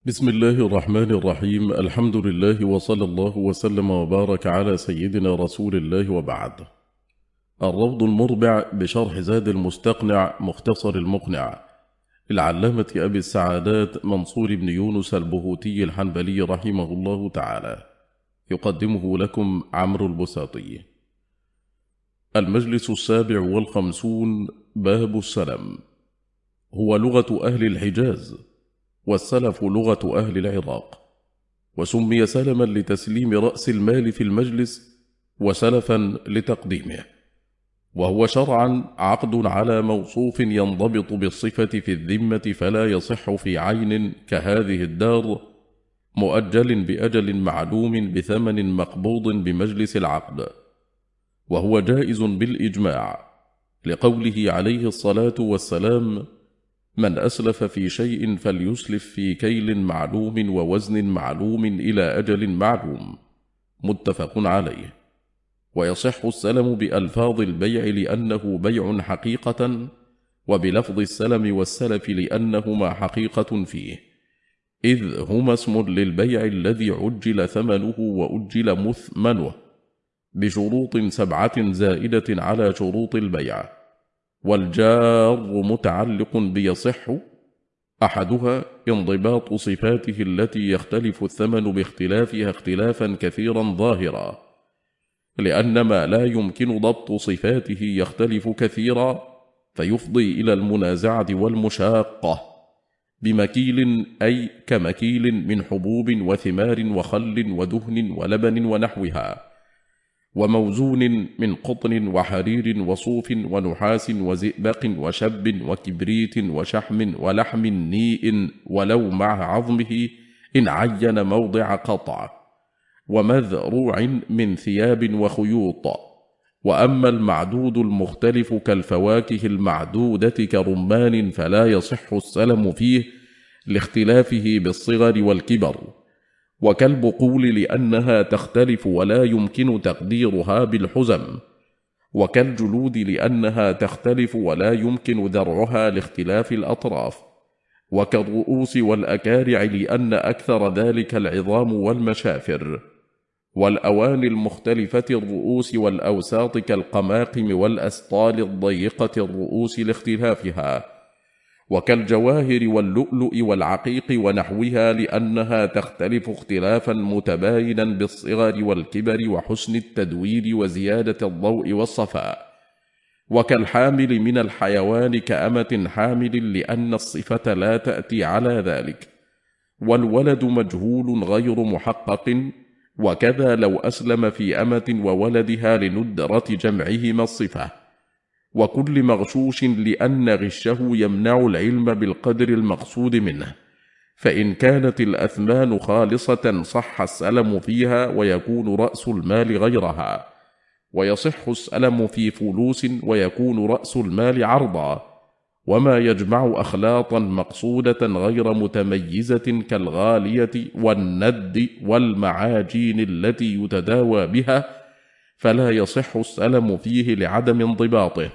بسم الله الرحمن الرحيم. الحمد لله وصلى الله وسلم وبارك على سيدنا رسول الله، وبعد. الروض المربع بشرح زاد المستقنع مختصر المقنع العلامة أبي السعادات منصور بن يونس البهوتي الحنبلي رحمه الله تعالى، يقدمه لكم عمرو البساطي. المجلس 57. باب السلم. هو لغة أهل الحجاز، والسلف لغة أهل العراق، وسمي سلما لتسليم رأس المال في المجلس، وسلفا لتقديمه. وهو شرعا عقد على موصوف ينضبط بالصفة في الذمة، فلا يصح في عين كهذه الدار مؤجل بأجل معلوم بثمن مقبوض بمجلس العقد، وهو جائز بالإجماع، لقوله عليه الصلاة والسلام: من أسلف في شيء فليسلف في كيل معلوم ووزن معلوم إلى أجل معلوم، متفق عليه. ويصح السلم بألفاظ البيع لأنه بيع حقيقة، وبلفظ السلم والسلف لأنهما حقيقة فيه، إذ هما اسم للبيع الذي عجل ثمنه وأجل مثمنه بشروط 7 زائدة على شروط البيع. والجار متعلق بيصح، أحدها انضباط صفاته التي يختلف الثمن باختلافها اختلافا كثيرا ظاهرا، لأن ما لا يمكن ضبط صفاته يختلف كثيرا، فيفضي إلى المنازعة والمشاقة، بمكيل أي كمكيل من حبوب وثمار وخل ودهن ولبن ونحوها، وموزون من قطن وحرير وصوف ونحاس وزئبق وشب وكبريت وشحم ولحم نيء ولو مع عظمه إن عين موضع قطع، ومذروع من ثياب وخيوط. وأما المعدود المختلف كالفواكه المعدودة كرمان فلا يصح السلم فيه لاختلافه بالصغر والكبر، وكالبقول لأنها تختلف ولا يمكن تقديرها بالحزم، وكالجلود لأنها تختلف ولا يمكن ذرعها لاختلاف الأطراف، وكالرؤوس والأكارع لأن أكثر ذلك العظام والمشافر، والأواني المختلفة الرؤوس والأوساط كالقماقم والأسطال الضيقة الرؤوس لاختلافها، وكالجواهر واللؤلؤ والعقيق ونحوها لأنها تختلف اختلافا متباينا بالصغر والكبر وحسن التدوير وزيادة الضوء والصفاء، وكالحامل من الحيوان كأمة حامل لأن الصفة لا تأتي على ذلك، والولد مجهول غير محقق، وكذا لو أسلم في أمة وولدها لندرة جمعهما الصفة، وكل مغشوش لأن غشه يمنع العلم بالقدر المقصود منه، فإن كانت الأثمان خالصة صح السلم فيها ويكون رأس المال غيرها، ويصح السلم في فلوس ويكون رأس المال عرضا، وما يجمع أخلاطا مقصودة غير متميزة كالغالية والند والمعاجين التي يتداوى بها فلا يصح السلم فيه لعدم انضباطه.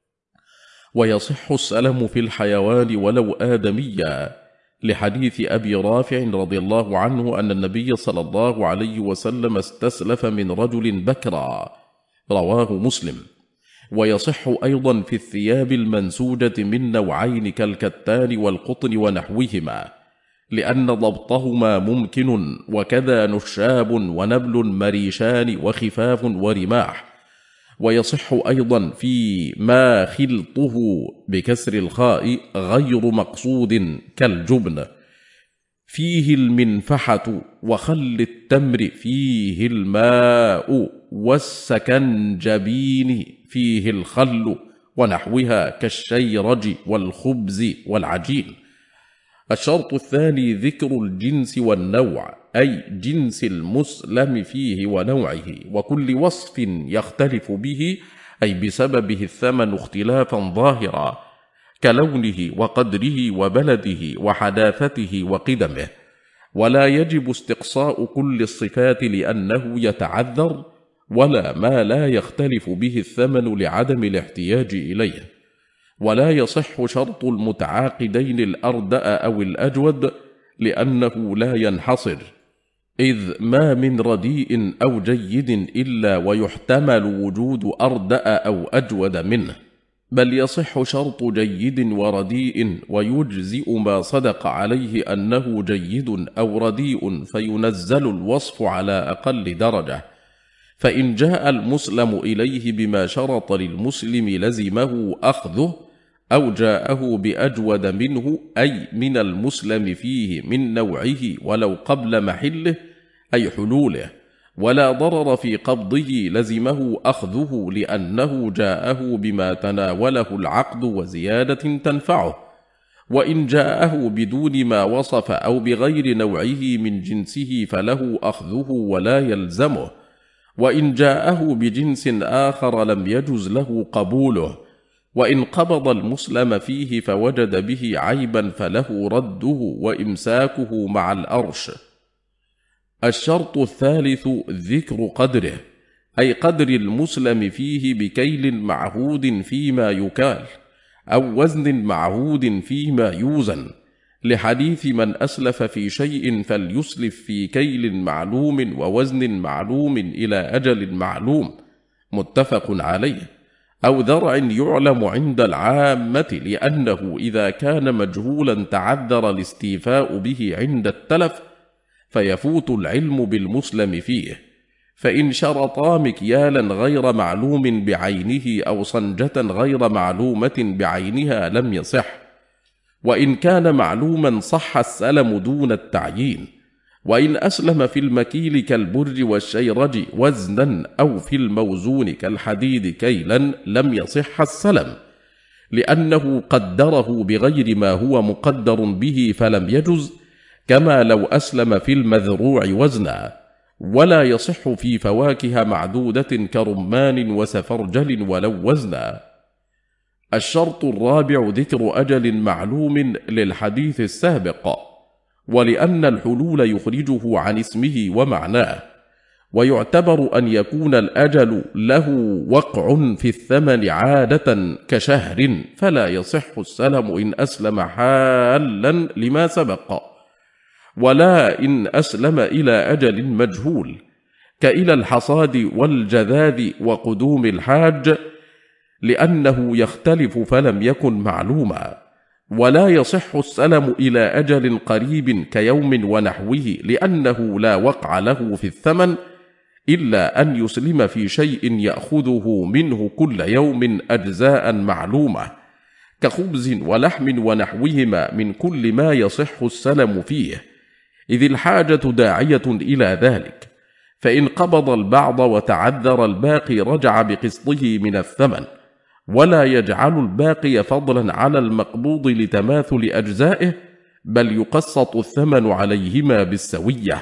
ويصح السلم في الحيوان ولو آدميا، لحديث أبي رافع رضي الله عنه أن النبي صلى الله عليه وسلم استسلف من رجل بكرا، رواه مسلم. ويصح أيضا في الثياب المنسوجة من نوعين كالكتان والقطن ونحوهما، لأن ضبطهما ممكن، وكذا نشاب ونبل مريشان وخفاف ورماح. ويصح أيضا في ما خلطه بكسر الخاء غير مقصود كالجبن فيه المنفحة، وخل التمر فيه الماء، والسكنجبين فيه الخل، ونحوها كالشيرج والخبز والعجين. الشرط الثاني ذكر الجنس والنوع، أي جنس المسلم فيه ونوعه، وكل وصف يختلف به أي بسببه الثمن اختلافا ظاهرا، كلونه وقدره وبلده وحداثته وقدمه. ولا يجب استقصاء كل الصفات لأنه يتعذر، ولا ما لا يختلف به الثمن لعدم الاحتياج إليه. ولا يصح شرط المتعاقدين الأردأ أو الأجود، لأنه لا ينحصر، إذ ما من رديء أو جيد إلا ويحتمل وجود أردأ أو أجود منه، بل يصح شرط جيد ورديء ويجزئ ما صدق عليه أنه جيد أو رديء فينزل الوصف على أقل درجة. فإن جاء المسلم إليه بما شرط للمسلم لزمه أخذه، أو جاءه بأجود منه أي من المسلم فيه من نوعه ولو قبل محله أي حلوله، ولا ضرر في قبضه لزمه أخذه لأنه جاءه بما تناوله العقد وزيادة تنفعه. وإن جاءه بدون ما وصف أو بغير نوعه من جنسه فله أخذه ولا يلزمه، وإن جاءه بجنس آخر لم يجز له قبوله. وإن قبض المسلم فيه فوجد به عيبا فله رده وإمساكه مع الأرش. الشرط الثالث ذكر قدره، أي قدر المسلم فيه بكيل معهود فيما يكال، أو وزن معهود فيما يوزن، لحديث من أسلف في شيء فليسلف في كيل معلوم ووزن معلوم إلى أجل معلوم، متفق عليه. أو ذرع يعلم عند العامة، لأنه إذا كان مجهولا تعذر الاستيفاء به عند التلف فيفوت العلم بالمسلم فيه. فإن شرطا مكيالا غير معلوم بعينه أو صنجة غير معلومة بعينها لم يصح. وإن كان معلوما صح السلم دون التعيين. وإن أسلم في المكيل كالبر والشيرج وزنا أو في الموزون كالحديد كيلا لم يصح السلم، لأنه قدره بغير ما هو مقدر به فلم يجز، كما لو أسلم في المذروع وزنا. ولا يصح في فواكه معدودة كرمان وسفرجل ولو وزنا. الشرط الرابع ذكر أجل معلوم للحديث السابق، ولأن الحلول يخرجه عن اسمه ومعناه. ويعتبر أن يكون الأجل له وقع في الثمن عادة كشهر، فلا يصح السلم إن أسلم حالا لما سبق، ولا إن أسلم إلى أجل مجهول، كإلى الحصاد والجذاذ وقدوم الحاج، لأنه يختلف فلم يكن معلوما. ولا يصح السلم إلى أجل قريب كيوم ونحوه، لأنه لا وقع له في الثمن إلا أن يسلم في شيء يأخذه منه كل يوم أجزاء معلومة، كخبز ولحم ونحوهما من كل ما يصح السلم فيه، إذ الحاجة داعية إلى ذلك. فإن قبض البعض وتعذر الباقي رجع بقسطه من الثمن، ولا يجعل الباقي فضلا على المقبوض لتماثل أجزائه، بل يقسط الثمن عليهما بالسوية.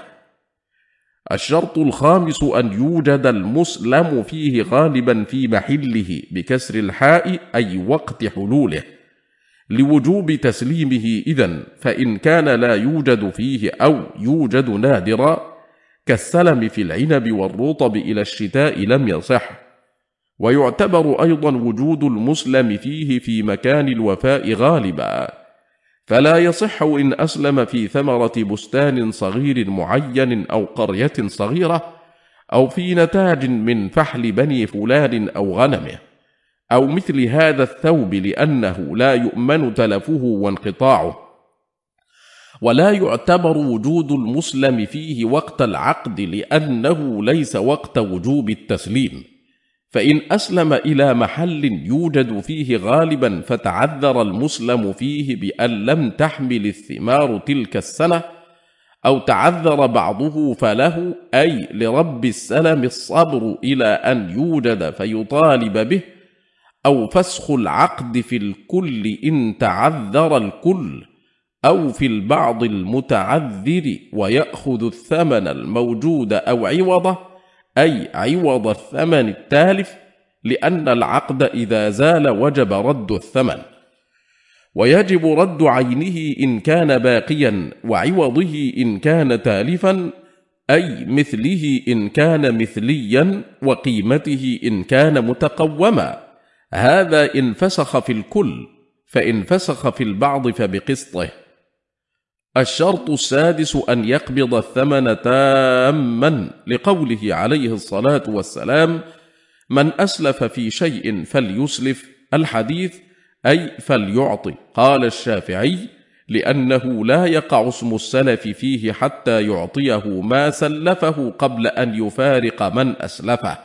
الشرط الخامس أن يوجد المسلم فيه غالبا في محله بكسر الحاء، أي وقت حلوله، لوجوب تسليمه إذن. فإن كان لا يوجد فيه أو يوجد نادرا كالسلم في العنب والرطب إلى الشتاء لم يصح. ويعتبر أيضا وجود المسلم فيه في مكان الوفاء غالبا، فلا يصح إن أسلم في ثمرة بستان صغير معين أو قرية صغيرة، أو في نتاج من فحل بني فلان أو غنمه، أو مثل هذا الثوب، لأنه لا يؤمن تلفه وانقطاعه. ولا يعتبر وجود المسلم فيه وقت العقد، لأنه ليس وقت وجوب التسليم. فإن أسلم إلى محل يوجد فيه غالبا فتعذر المسلم فيه بأن لم تحمل الثمار تلك السنة، أو تعذر بعضه، فله أي لرب السلم الصبر إلى أن يوجد فيطالب به، أو فسخ العقد في الكل إن تعذر الكل، أو في البعض المتعذر، ويأخذ الثمن الموجود أو عوضه، أي عوض الثمن التالف، لأن العقد إذا زال وجب رد الثمن. ويجب رد عينه إن كان باقيا، وعوضه إن كان تالفا، أي مثله إن كان مثليا، وقيمته إن كان متقوما. هذا إن فسخ في الكل، فإن فسخ في البعض فبقسطه. الشرط السادس أن يقبض الثمن تاماً، لقوله عليه الصلاة والسلام: من أسلف في شيء فليسلف، الحديث، أي فليعطي. قال الشافعي: لأنه لا يقع اسم السلف فيه حتى يعطيه ما سلفه قبل أن يفارق من أسلفه.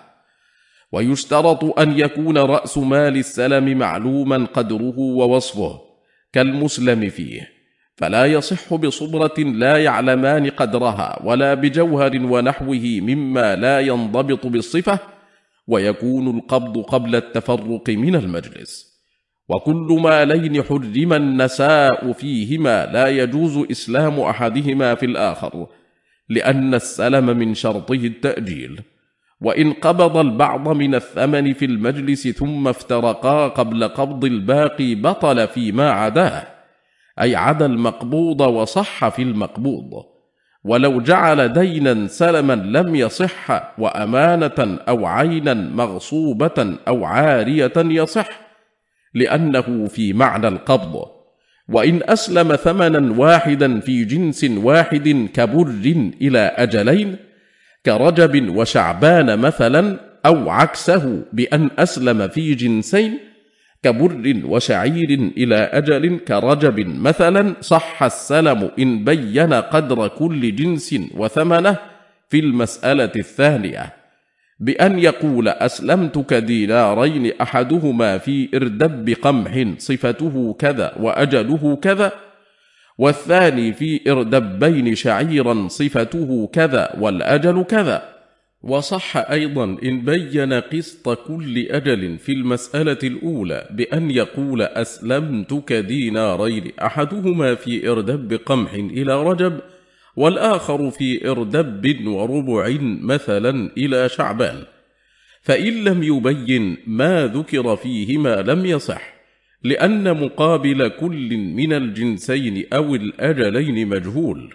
ويشترط أن يكون رأس مال السلم معلوما قدره ووصفه كالمسلم فيه، فلا يصح بصبرة لا يعلمان قدرها، ولا بجوهر ونحوه مما لا ينضبط بالصفة، ويكون القبض قبل التفرق من المجلس. وكل مالين حرم النساء فيهما لا يجوز إسلام أحدهما في الآخر، لأن السلم من شرطه التأجيل. وإن قبض البعض من الثمن في المجلس ثم افترقا قبل قبض الباقي بطل فيما عداه، أي عدا المقبوض وصح في المقبوض. ولو جعل دينا سلما لم يصح، وأمانة أو عينا مغصوبة أو عارية يصح، لأنه في معنى القبض. وإن أسلم ثمنا واحدا في جنس واحد كبر إلى أجلين كرجب وشعبان مثلا، أو عكسه بأن أسلم في جنسين كبر وشعير إلى أجل كرجب مثلا، صح السلم إن بين قدر كل جنس وثمنه في المسألة الثانية، بأن يقول: أسلمتك دينارين أحدهما في إردب قمح صفته كذا وأجله كذا، والثاني في إردبين شعيرا صفته كذا والأجل كذا. وصح أيضا إن بين قسط كل أجل في المسألة الأولى بأن يقول: أسلمتك دينارين أحدهما في إردب قمح إلى رجب، والآخر في إردب وربع مثلا إلى شعبان. فإن لم يبين ما ذكر فيهما لم يصح، لأن مقابل كل من الجنسين أو الأجلين مجهول.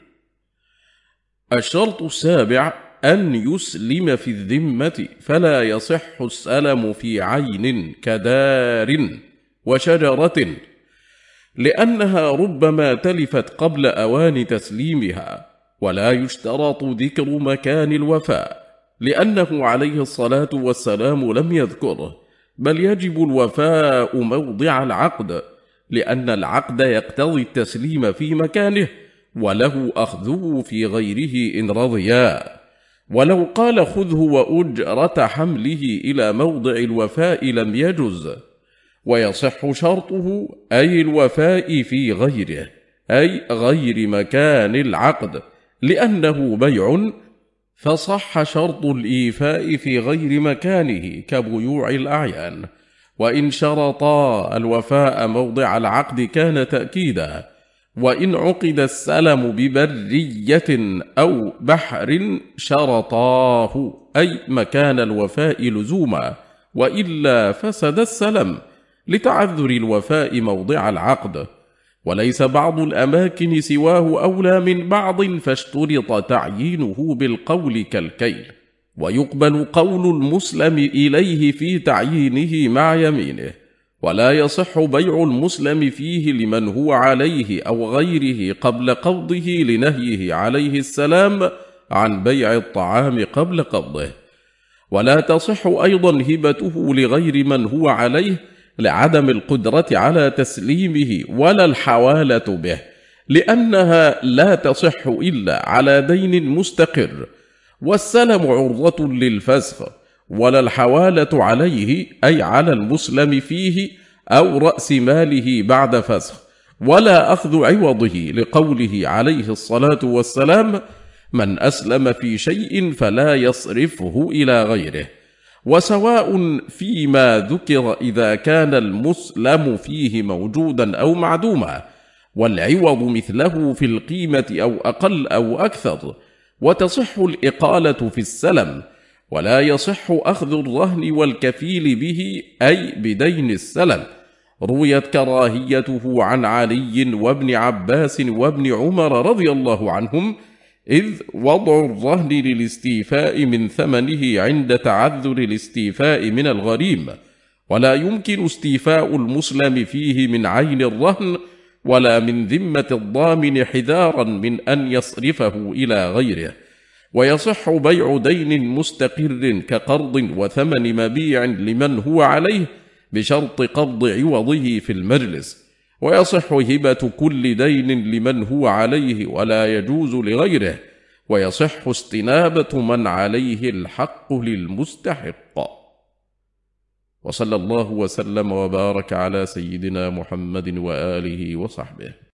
الشرط السابع أن يسلم في الذمة، فلا يصح السلم في عين كدار وشجرة، لأنها ربما تلفت قبل أوان تسليمها. ولا يشترط ذكر مكان الوفاء، لأنه عليه الصلاة والسلام لم يذكره، بل يجب الوفاء موضع العقد، لأن العقد يقتضي التسليم في مكانه، وله أخذه في غيره إن رضيا. ولو قال: خذه وأجرة حمله إلى موضع الوفاء لم يجز. ويصح شرطه، أي الوفاء في غيره، أي غير مكان العقد، لأنه بيع، فصح شرط الإيفاء في غير مكانه كبيوع الأعيان. وإن شرطا الوفاء موضع العقد كان تأكيدا. وإن عقد السلم ببرية أو بحر شرطاه، أي مكان الوفاء لزوما، وإلا فسد السلم لتعذر الوفاء موضع العقد. وليس بعض الأماكن سواه أولى من بعض، فاشترط تعيينه بالقول كالكيل. ويقبل قول المسلم إليه في تعيينه مع يمينه، ولا يصح بيع المسلم فيه لمن هو عليه أو غيره قبل قبضه، لنهيه عليه السلام عن بيع الطعام قبل قبضه. ولا تصح أيضا هبته لغير من هو عليه، لعدم القدرة على تسليمه، ولا الحوالة به، لأنها لا تصح إلا على دين مستقر، والسلم عرضة للفسخ. ولا الحوالة عليه، أي على المسلم فيه أو رأس ماله بعد فسخ، ولا أخذ عوضه، لقوله عليه الصلاة والسلام: من أسلم في شيء فلا يصرفه إلى غيره. وسواء فيما ذكر إذا كان المسلم فيه موجودا أو معدوما، والعوض مثله في القيمة أو أقل أو أكثر. وتصح الإقالة في السلم، ولا يصح أخذ الرهن والكفيل به، أي بدين السلم. رويت كراهيته عن علي وابن عباس وابن عمر رضي الله عنهم، إذ وضع الرهن للاستيفاء من ثمنه عند تعذر الاستيفاء من الغريم، ولا يمكن استيفاء المسلم فيه من عين الرهن، ولا من ذمة الضامن حذارا من أن يصرفه إلى غيره. ويصح بيع دين مستقر كقرض وثمن مبيع لمن هو عليه بشرط قبض عوضه في المجلس. ويصح هبة كل دين لمن هو عليه ولا يجوز لغيره. ويصح استنابة من عليه الحق للمستحق. وصلى الله وسلم وبارك على سيدنا محمد وآله وصحبه.